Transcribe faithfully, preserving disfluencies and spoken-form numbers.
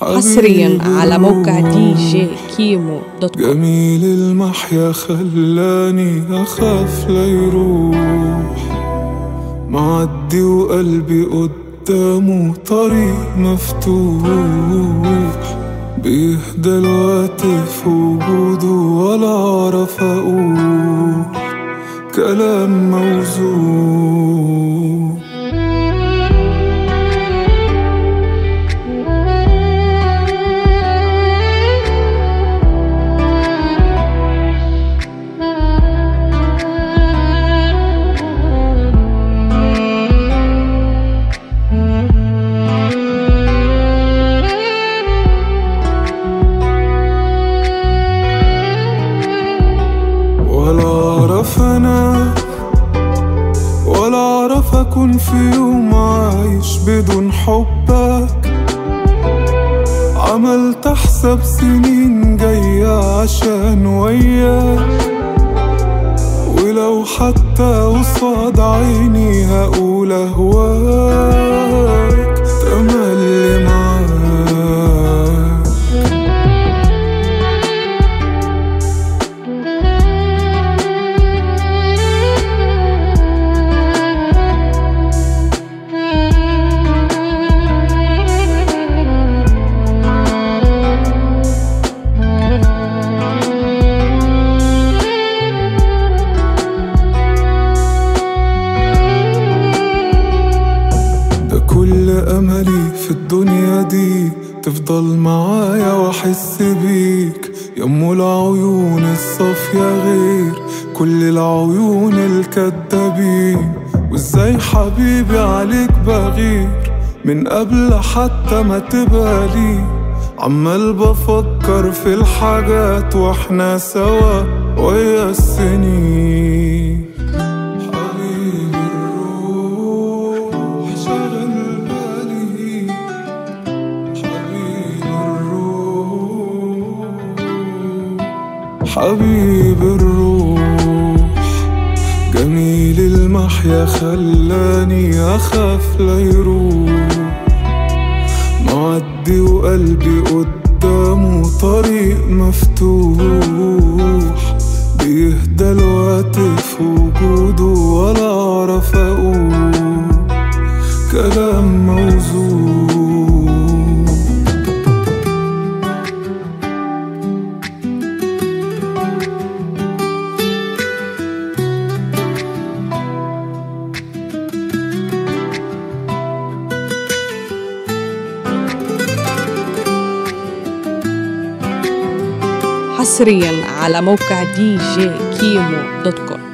حصريا على موقع دي جي كيمو دوت كوم. جميل المحيا خلاني أخاف لا يروح، معدي وقلبي قدامه طريق مفتوح، بيهدى الوقت في وجوده ولا أعرف أقول كلام موزون. ولا أعرف أنا ولا أعرف أكون في يوم عايش بدون حبك، عملت حساب سنين جاية عشان وياك، ولو حتى قصاد عيني هقول أهواك تملي معاك. كل أملي في الدنيا دي تفضل معايا وأحس بيك، يمو العيون الصافية غير كل العيون الكدابين، وإزاي حبيبي عليك بغير من قبل حتى ما تبقى لي، عمال بفكر في الحاجات وإحنا سوا ويا السنين. حبيب الروح جميل المحيا خلاني أخاف لا يروح، معدي وقلبي قدامه طريق مفتوح، بيهدى الوقت في وجوده ولا أعرف أقول كلام موزون. حصريا على موقع دي جي كيمو دوت كوم.